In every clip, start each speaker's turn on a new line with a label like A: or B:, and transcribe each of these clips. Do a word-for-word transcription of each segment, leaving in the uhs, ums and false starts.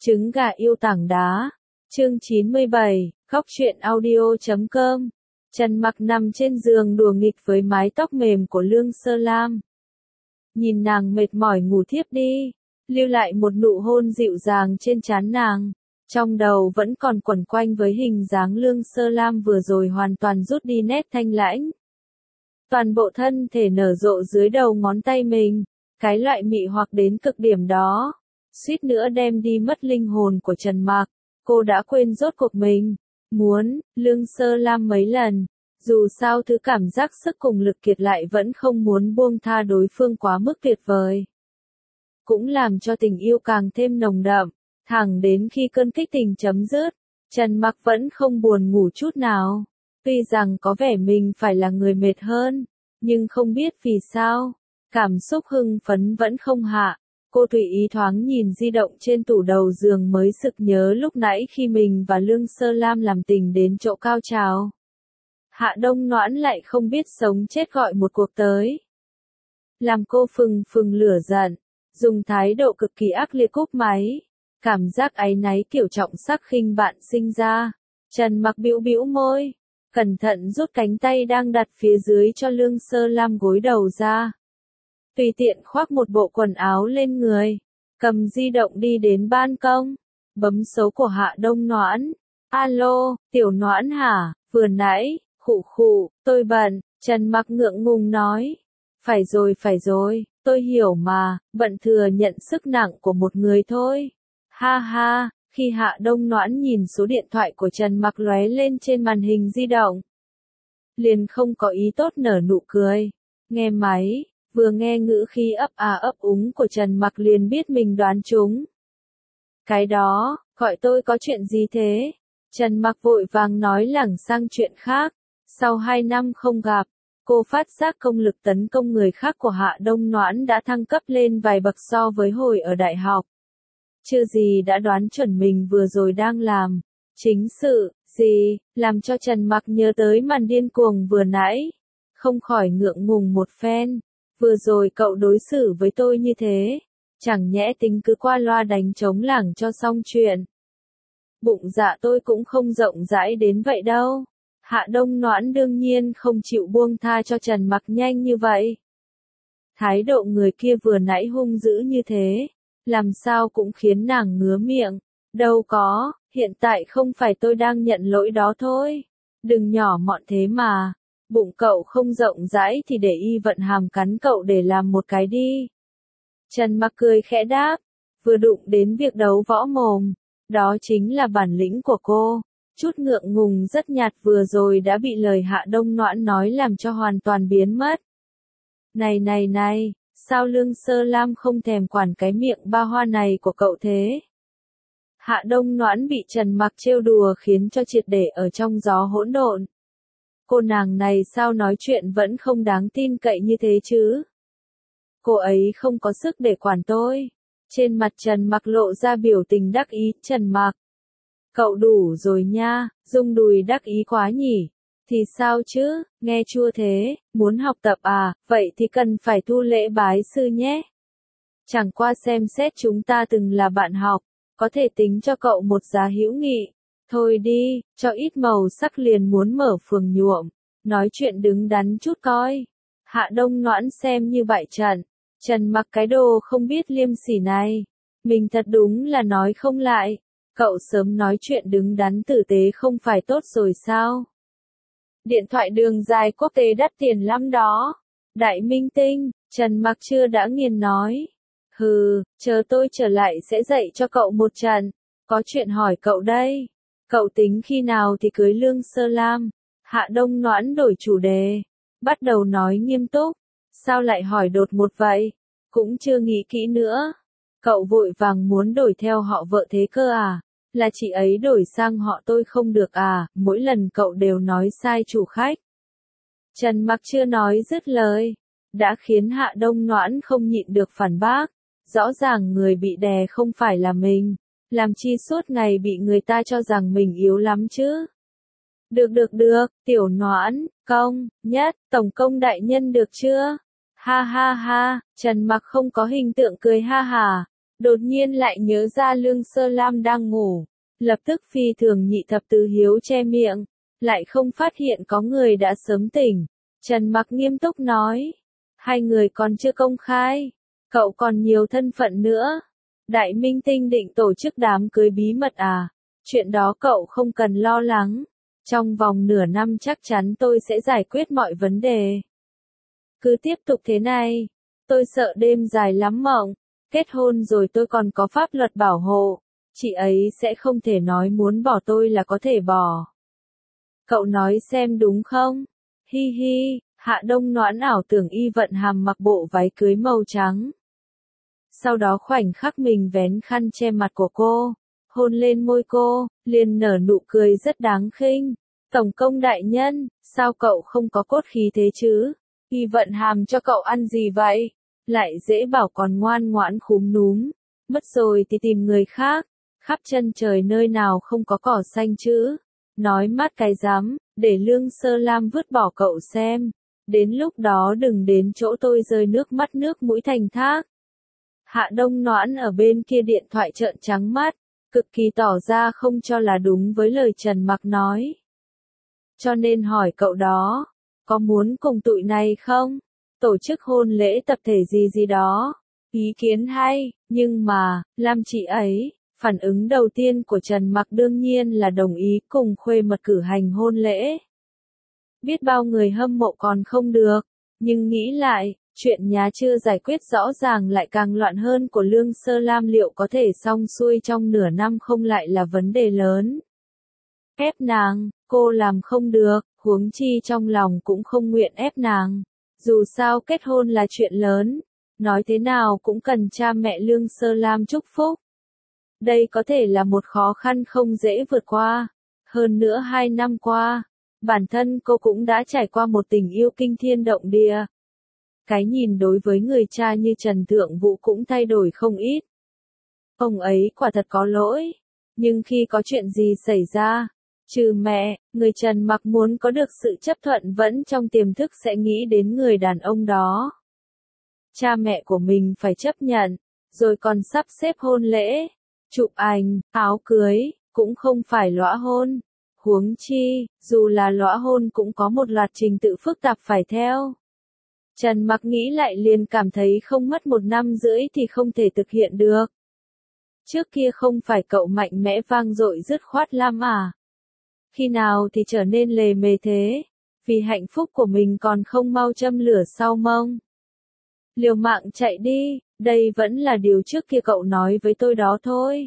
A: Trứng gà yêu tảng đá. Chương chín mươi bảy, khóc chuyện audio chấm com. Trần Mặc nằm trên giường đùa nghịch với mái tóc mềm của Lương Sơ Lam. Nhìn nàng mệt mỏi ngủ thiếp đi, lưu lại một nụ hôn dịu dàng trên trán nàng. Trong đầu vẫn còn quẩn quanh với hình dáng Lương Sơ Lam vừa rồi hoàn toàn rút đi nét thanh lãnh. Toàn bộ thân thể nở rộ dưới đầu ngón tay mình, cái loại mị hoặc đến cực điểm đó, suýt nữa đem đi mất linh hồn của Trần Mặc. Cô đã quên rốt cuộc mình muốn Lương Sơ Lam mấy lần, dù sao thứ cảm giác sức cùng lực kiệt lại vẫn không muốn buông tha đối phương quá mức tuyệt vời. Cũng làm cho tình yêu càng thêm nồng đậm, thẳng đến khi cơn kích tình chấm dứt, Trần Mặc vẫn không buồn ngủ chút nào. Tuy rằng có vẻ mình phải là người mệt hơn, nhưng không biết vì sao, cảm xúc hưng phấn vẫn không hạ. Cô tùy ý thoáng nhìn di động trên tủ đầu giường mới sực nhớ lúc nãy khi mình và Lương Sơ Lam làm tình đến chỗ cao trào. Hạ Đông Noãn lại không biết sống chết gọi một cuộc tới. Làm cô phừng phừng lửa giận, dùng thái độ cực kỳ ác liệt cúp máy. Cảm giác áy náy kiểu trọng sắc khinh bạn sinh ra. Trần Mặc bĩu bĩu môi, cẩn thận rút cánh tay đang đặt phía dưới cho Lương Sơ Lam gối đầu ra. Tùy tiện khoác một bộ quần áo lên người, cầm di động đi đến ban công, bấm số của Hạ Đông Noãn. Alo, tiểu Noãn hả, vừa nãy, khụ khụ, tôi bận, Trần Mặc ngượng ngùng nói. Phải rồi phải rồi, tôi hiểu mà, bận thừa nhận sức nặng của một người thôi. Ha ha, khi Hạ Đông Noãn nhìn số điện thoại của Trần Mặc lóe lên trên màn hình di động, liền không có ý tốt nở nụ cười. Nghe máy. Vừa nghe ngữ khí ấp à ấp úng của Trần Mặc liền biết mình đoán trúng. Cái đó, gọi tôi có chuyện gì thế? Trần Mặc vội vàng nói lảng sang chuyện khác. Sau hai năm không gặp, cô phát giác công lực tấn công người khác của Hạ Đông Noãn đã thăng cấp lên vài bậc so với hồi ở đại học. Chưa gì đã đoán chuẩn mình vừa rồi đang làm chính sự gì, làm cho Trần Mặc nhớ tới màn điên cuồng vừa nãy. Không khỏi ngượng ngùng một phen. Vừa rồi cậu đối xử với tôi như thế, chẳng nhẽ tính cứ qua loa đánh trống lảng cho xong chuyện. Bụng dạ tôi cũng không rộng rãi đến vậy đâu. Hạ Đông Noãn đương nhiên không chịu buông tha cho Trần Mặc nhanh như vậy. Thái độ người kia vừa nãy hung dữ như thế, làm sao cũng khiến nàng ngứa miệng. Đâu có, hiện tại không phải tôi đang nhận lỗi đó thôi. Đừng nhỏ mọn thế mà. Bụng cậu không rộng rãi thì để y vận hàm cắn cậu để làm một cái đi. Trần Mặc cười khẽ đáp, vừa đụng đến việc đấu võ mồm, đó chính là bản lĩnh của cô. Chút ngượng ngùng rất nhạt vừa rồi đã bị lời Hạ Đông Noãn nói làm cho hoàn toàn biến mất. Này này này, sao Lương Sơ Lam không thèm quản cái miệng ba hoa này của cậu thế? Hạ Đông Noãn bị Trần Mặc trêu đùa khiến cho triệt để ở trong gió hỗn độn. Cô nàng này sao nói chuyện vẫn không đáng tin cậy như thế chứ? Cô ấy không có sức để quản tôi. Trên mặt Trần Mặc lộ ra biểu tình đắc ý. Trần Mặc, cậu đủ rồi nha, rung đùi đắc ý quá nhỉ? Thì sao chứ, nghe chua thế, muốn học tập à, vậy thì cần phải thu lễ bái sư nhé. Chẳng qua xem xét chúng ta từng là bạn học, có thể tính cho cậu một giá hữu nghị. Thôi đi, cho ít màu sắc liền muốn mở phường nhuộm. Nói chuyện đứng đắn chút coi. Hạ Đông Noãn xem như bại trận. Trần Mặc cái đồ không biết liêm sỉ này. Mình thật đúng là nói không lại. Cậu sớm nói chuyện đứng đắn tử tế không phải tốt rồi sao? Điện thoại đường dài quốc tế đắt tiền lắm đó. Đại minh tinh, Trần Mặc chưa đã nghiền nói. Hừ, chờ tôi trở lại sẽ dạy cho cậu một trận. Có chuyện hỏi cậu đây. Cậu tính khi nào thì cưới Lương Sơ Lam? Hạ Đông Noãn đổi chủ đề, bắt đầu nói nghiêm túc. Sao lại hỏi đột ngột vậy? Cũng chưa nghĩ kỹ nữa. Cậu vội vàng muốn đổi theo họ vợ thế cơ à? Là chị ấy đổi sang họ tôi không được à? Mỗi lần cậu đều nói sai chủ khách. Trần Mặc chưa nói dứt lời, đã khiến Hạ Đông Noãn không nhịn được phản bác. Rõ ràng người bị đè không phải là mình. Làm chi suốt ngày bị người ta cho rằng mình yếu lắm chứ. Được được được, tiểu Noãn, công, nhất, tổng công đại nhân được chưa? Ha ha ha, Trần Mặc không có hình tượng cười ha hà. đột nhiên lại nhớ ra Lương Sơ Lam đang ngủ, lập tức phi thường nhị thập tứ hiếu che miệng, lại không phát hiện có người đã sớm tỉnh. Trần Mặc nghiêm túc nói, hai người còn chưa công khai, cậu còn nhiều thân phận nữa. Đại minh tinh định tổ chức đám cưới bí mật à? Chuyện đó cậu không cần lo lắng. Trong vòng nửa năm chắc chắn tôi sẽ giải quyết mọi vấn đề. Cứ tiếp tục thế này, tôi sợ đêm dài lắm mộng. Kết hôn rồi tôi còn có pháp luật bảo hộ. Chị ấy sẽ không thể nói muốn bỏ tôi là có thể bỏ. Cậu nói xem đúng không? Hi hi, Hạ Đông Noãn ảo tưởng Y Vận Hàm mặc bộ váy cưới màu trắng. Sau đó khoảnh khắc mình vén khăn che mặt của cô, hôn lên môi cô, liền nở nụ cười rất đáng khinh. Tổng công đại nhân, sao cậu không có cốt khí thế chứ? Y Vận Hàm cho cậu ăn gì vậy? Lại dễ bảo còn ngoan ngoãn khúm núm. Mất rồi thì tìm người khác. Khắp chân trời nơi nào không có cỏ xanh chứ? Nói mát cái dám, để Lương Sơ Lam vứt bỏ cậu xem. Đến lúc đó đừng đến chỗ tôi rơi nước mắt nước mũi thành thác. Hạ Đông Noãn ở bên kia điện thoại trợn trắng mắt, cực kỳ tỏ ra không cho là đúng với lời Trần Mặc nói. Cho nên hỏi cậu đó, có muốn cùng tụi này không? Tổ chức hôn lễ tập thể gì gì đó. Ý kiến hay, nhưng mà, Lam chị ấy, phản ứng đầu tiên của Trần Mặc đương nhiên là đồng ý cùng Khuê Mật cử hành hôn lễ. Biết bao người hâm mộ còn không được, nhưng nghĩ lại, chuyện nhà chưa giải quyết rõ ràng lại càng loạn hơn của Lương Sơ Lam liệu có thể xong xuôi trong nửa năm không lại là vấn đề lớn. Ép nàng, cô làm không được, huống chi trong lòng cũng không nguyện ép nàng. Dù sao kết hôn là chuyện lớn, nói thế nào cũng cần cha mẹ Lương Sơ Lam chúc phúc. Đây có thể là một khó khăn không dễ vượt qua. Hơn nữa hai năm qua, bản thân cô cũng đã trải qua một tình yêu kinh thiên động địa. Cái nhìn đối với người cha như Trần Thượng Vũ cũng thay đổi không ít. Ông ấy quả thật có lỗi, nhưng khi có chuyện gì xảy ra, trừ mẹ, người Trần Mặc muốn có được sự chấp thuận vẫn trong tiềm thức sẽ nghĩ đến người đàn ông đó. Cha mẹ của mình phải chấp nhận, rồi còn sắp xếp hôn lễ, chụp ảnh, áo cưới, cũng không phải lõa hôn. Huống chi, dù là lõa hôn cũng có một loạt trình tự phức tạp phải theo. Trần Mặc nghĩ lại liền cảm thấy không mất một năm rưỡi thì không thể thực hiện được. Trước kia không phải cậu mạnh mẽ vang dội dứt khoát lam à? Khi nào thì trở nên lề mề thế? Vì hạnh phúc của mình còn không mau châm lửa sau mông. Liều mạng chạy đi, đây vẫn là điều trước kia cậu nói với tôi đó thôi.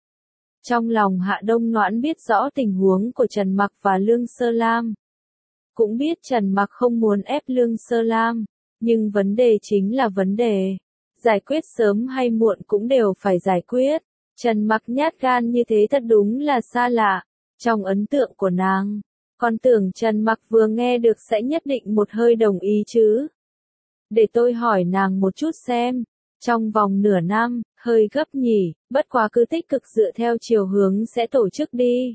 A: Trong lòng Hạ Đông Noãn biết rõ tình huống của Trần Mặc và Lương Sơ Lam. Cũng biết Trần Mặc không muốn ép Lương Sơ Lam, nhưng vấn đề chính là vấn đề. Giải quyết sớm hay muộn cũng đều phải giải quyết. Trần Mặc nhát gan như thế thật đúng là xa lạ. Trong ấn tượng của nàng, con tưởng Trần Mặc vừa nghe được sẽ nhất định một hơi đồng ý chứ. Để tôi hỏi nàng một chút xem. Trong vòng nửa năm, hơi gấp nhỉ, bất quá cứ tích cực dựa theo chiều hướng sẽ tổ chức đi.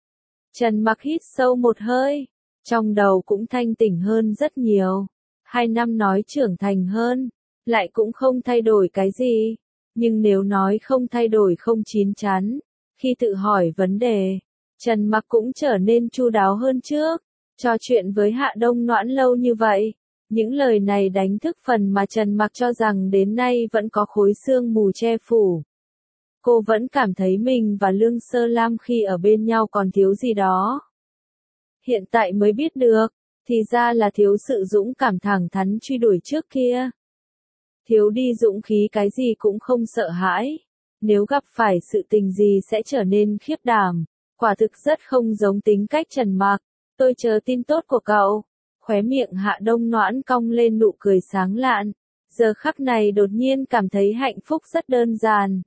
A: Trần Mặc hít sâu một hơi, trong đầu cũng thanh tỉnh hơn rất nhiều. Hai năm nói trưởng thành hơn, lại cũng không thay đổi cái gì. Nhưng nếu nói không thay đổi không chín chắn, khi tự hỏi vấn đề, Trần Mặc cũng trở nên chu đáo hơn trước. Trò chuyện với Hạ Đông Noãn lâu như vậy. Những lời này đánh thức phần mà Trần Mặc cho rằng đến nay vẫn có khối sương mù che phủ. Cô vẫn cảm thấy mình và Lương Sơ Lam khi ở bên nhau còn thiếu gì đó. Hiện tại mới biết được, thì ra là thiếu sự dũng cảm thẳng thắn truy đuổi trước kia. Thiếu đi dũng khí cái gì cũng không sợ hãi. Nếu gặp phải sự tình gì sẽ trở nên khiếp đảm. Quả thực rất không giống tính cách Trần Mặc. Tôi chờ tin tốt của cậu. Khóe miệng Hạ Đông Noãn cong lên nụ cười sáng lạn. Giờ khắc này đột nhiên cảm thấy hạnh phúc rất đơn giản.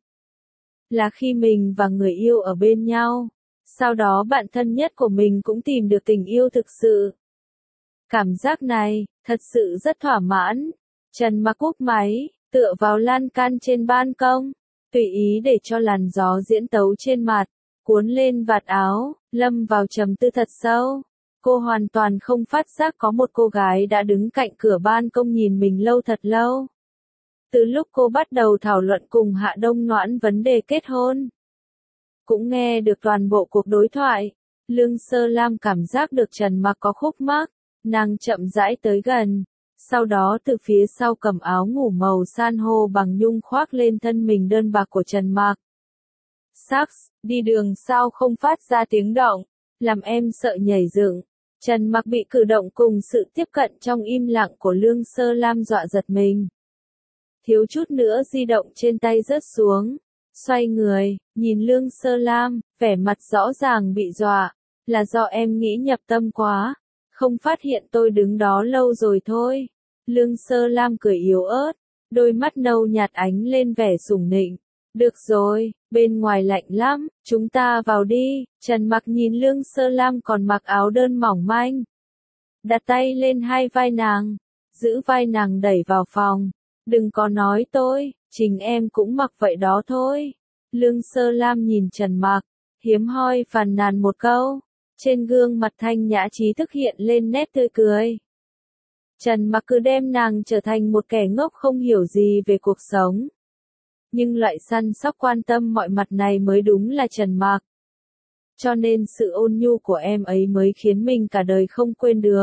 A: Là khi mình và người yêu ở bên nhau. Sau đó bạn thân nhất của mình cũng tìm được tình yêu thực sự. Cảm giác này, thật sự rất thỏa mãn. Trần Mặc cúp máy, tựa vào lan can trên ban công. Tùy ý để cho làn gió diễn tấu trên mặt. Cuốn lên vạt áo, lâm vào trầm tư thật sâu. Cô hoàn toàn không phát giác có một cô gái đã đứng cạnh cửa ban công nhìn mình lâu thật lâu. Từ lúc cô bắt đầu thảo luận cùng Hạ Đông Noãn vấn đề kết hôn, cũng nghe được toàn bộ cuộc đối thoại, Lương Sơ Lam cảm giác được Trần Mặc có khúc mắc, nàng chậm rãi tới gần, sau đó từ phía sau cầm áo ngủ màu san hô bằng nhung khoác lên thân mình đơn bạc của Trần Mặc. Sax, đi đường sao không phát ra tiếng động, làm em sợ nhảy dựng. Trần Mặc bị cử động cùng sự tiếp cận trong im lặng của Lương Sơ Lam dọa giật mình. Thiếu chút nữa di động trên tay rớt xuống, xoay người, nhìn Lương Sơ Lam, vẻ mặt rõ ràng bị dọa, là do em nghĩ nhập tâm quá, không phát hiện tôi đứng đó lâu rồi thôi. Lương Sơ Lam cười yếu ớt, đôi mắt nâu nhạt ánh lên vẻ sủng nịnh. Được rồi, bên ngoài lạnh lắm, chúng ta vào đi. Trần Mặc nhìn Lương Sơ Lam còn mặc áo đơn mỏng manh, đặt tay lên hai vai nàng, giữ vai nàng đẩy vào phòng. Đừng có nói tôi, chính em cũng mặc vậy đó thôi. Lương Sơ Lam nhìn Trần Mặc, hiếm hoi phàn nàn một câu, trên gương mặt thanh nhã trí thức hiện lên nét tươi cười. Trần Mặc cứ đem nàng trở thành một kẻ ngốc không hiểu gì về cuộc sống. Nhưng loại săn sóc quan tâm mọi mặt này mới đúng là Trần Mặc. Cho nên sự ôn nhu của em ấy mới khiến mình cả đời không quên được.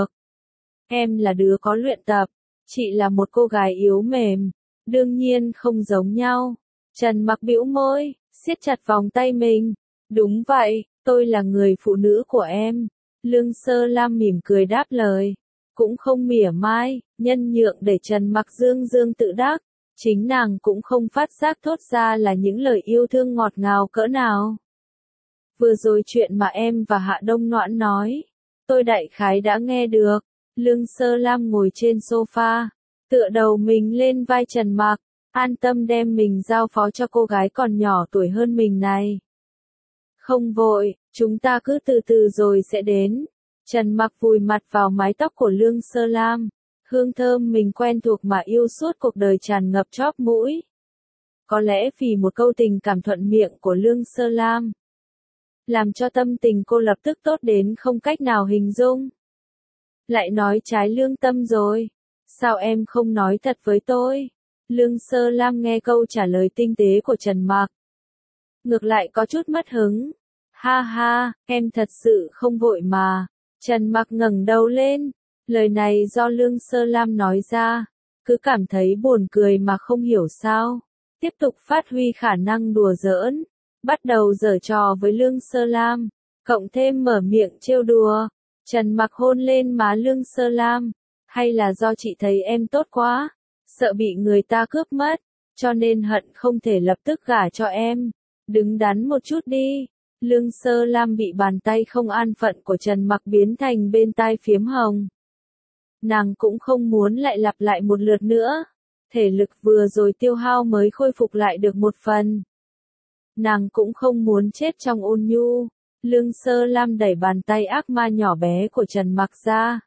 A: Em là đứa có luyện tập, chị là một cô gái yếu mềm, đương nhiên không giống nhau. Trần Mặc bĩu môi, siết chặt vòng tay mình. Đúng vậy, tôi là người phụ nữ của em. Lương Sơ Lam mỉm cười đáp lời, cũng không mỉa mai, nhân nhượng để Trần Mặc dương dương tự đắc. Chính nàng cũng không phát giác thốt ra là những lời yêu thương ngọt ngào cỡ nào. Vừa rồi chuyện mà em và Hạ Đông Noãn nói, tôi đại khái đã nghe được. Lương Sơ Lam ngồi trên sofa, tựa đầu mình lên vai Trần Mặc, an tâm đem mình giao phó cho cô gái còn nhỏ tuổi hơn mình này. Không vội, chúng ta cứ từ từ rồi sẽ đến. Trần Mặc vùi mặt vào mái tóc của Lương Sơ Lam. Hương thơm mình quen thuộc mà yêu suốt cuộc đời tràn ngập chóp mũi. Có lẽ vì một câu tình cảm thuận miệng của Lương Sơ Lam, làm cho tâm tình cô lập tức tốt đến không cách nào hình dung. Lại nói trái lương tâm rồi. Sao em không nói thật với tôi? Lương Sơ Lam nghe câu trả lời tinh tế của Trần Mặc, ngược lại có chút mất hứng. Ha ha, em thật sự không vội mà. Trần Mặc ngẩng đầu lên. Lời này do Lương Sơ Lam nói ra, cứ cảm thấy buồn cười mà không hiểu sao. Tiếp tục phát huy khả năng đùa giỡn, bắt đầu giở trò với Lương Sơ Lam, cộng thêm mở miệng trêu đùa. Trần Mặc hôn lên má Lương Sơ Lam, hay là do chị thấy em tốt quá, sợ bị người ta cướp mất, cho nên hận không thể lập tức gả cho em. Đứng đắn một chút đi. Lương Sơ Lam bị bàn tay không an phận của Trần Mặc biến thành bên tai phiếm hồng. Nàng cũng không muốn lại lặp lại một lượt nữa. Thể lực vừa rồi tiêu hao mới khôi phục lại được một phần. Nàng cũng không muốn chết trong ôn nhu. Lương Sơ Lam đẩy bàn tay ác ma nhỏ bé của Trần Mặc ra,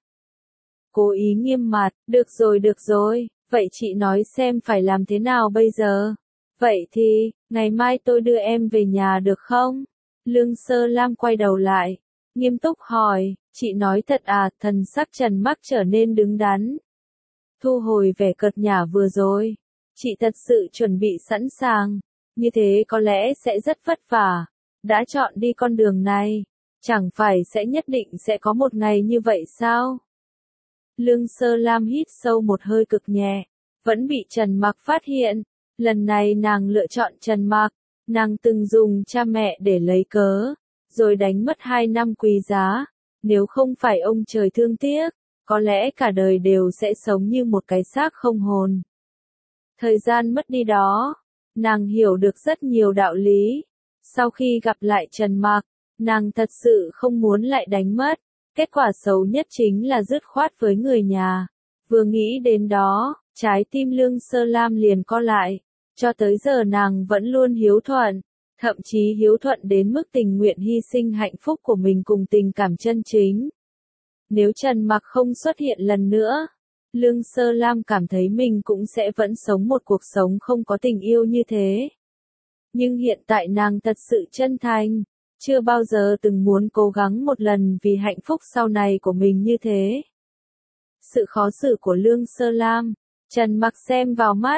A: cố ý nghiêm mặt. Được rồi được rồi, vậy chị nói xem phải làm thế nào bây giờ? Vậy thì, ngày mai tôi đưa em về nhà được không? Lương Sơ Lam quay đầu lại, nghiêm túc hỏi, chị nói thật à? Thần sắc Trần Mặc trở nên đứng đắn, thu hồi vẻ cợt nhả vừa rồi. Chị thật sự chuẩn bị sẵn sàng, như thế có lẽ sẽ rất vất vả. Đã chọn đi con đường này, chẳng phải sẽ nhất định sẽ có một ngày như vậy sao? Lương Sơ Lam hít sâu một hơi cực nhẹ, vẫn bị Trần Mặc phát hiện. Lần này nàng lựa chọn Trần Mặc, nàng từng dùng cha mẹ để lấy cớ, rồi đánh mất hai năm quý giá. Nếu không phải ông trời thương tiếc, có lẽ cả đời đều sẽ sống như một cái xác không hồn. Thời gian mất đi đó, nàng hiểu được rất nhiều đạo lý. Sau khi gặp lại Trần Mặc, nàng thật sự không muốn lại đánh mất. Kết quả xấu nhất chính là dứt khoát với người nhà. Vừa nghĩ đến đó, trái tim Lương Sơ Lam liền co lại. Cho tới giờ nàng vẫn luôn hiếu thuận, thậm chí hiếu thuận đến mức tình nguyện hy sinh hạnh phúc của mình cùng tình cảm chân chính. Nếu Trần Mặc không xuất hiện lần nữa, Lương Sơ Lam cảm thấy mình cũng sẽ vẫn sống một cuộc sống không có tình yêu như thế. Nhưng hiện tại nàng thật sự chân thành, chưa bao giờ từng muốn cố gắng một lần vì hạnh phúc sau này của mình như thế. Sự khó xử của Lương Sơ Lam, Trần Mặc xem vào mắt,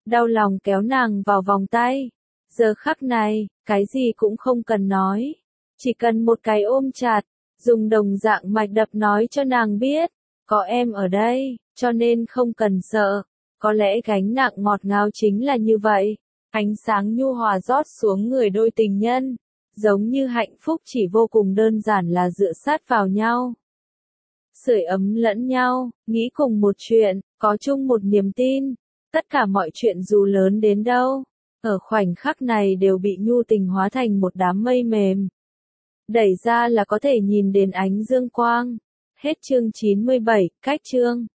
A: đau lòng kéo nàng vào vòng tay. Giờ khắc này, cái gì cũng không cần nói. Chỉ cần một cái ôm chặt, dùng đồng dạng mạch đập nói cho nàng biết, có em ở đây, cho nên không cần sợ. Có lẽ gánh nặng ngọt ngào chính là như vậy. Ánh sáng nhu hòa rót xuống người đôi tình nhân, giống như hạnh phúc chỉ vô cùng đơn giản là dựa sát vào nhau. Sưởi ấm lẫn nhau, nghĩ cùng một chuyện, có chung một niềm tin. Tất cả mọi chuyện dù lớn đến đâu, ở khoảnh khắc này đều bị nhu tình hóa thành một đám mây mềm. Đẩy ra là có thể nhìn đến ánh dương quang. Hết chương chín mươi bảy, cách chương.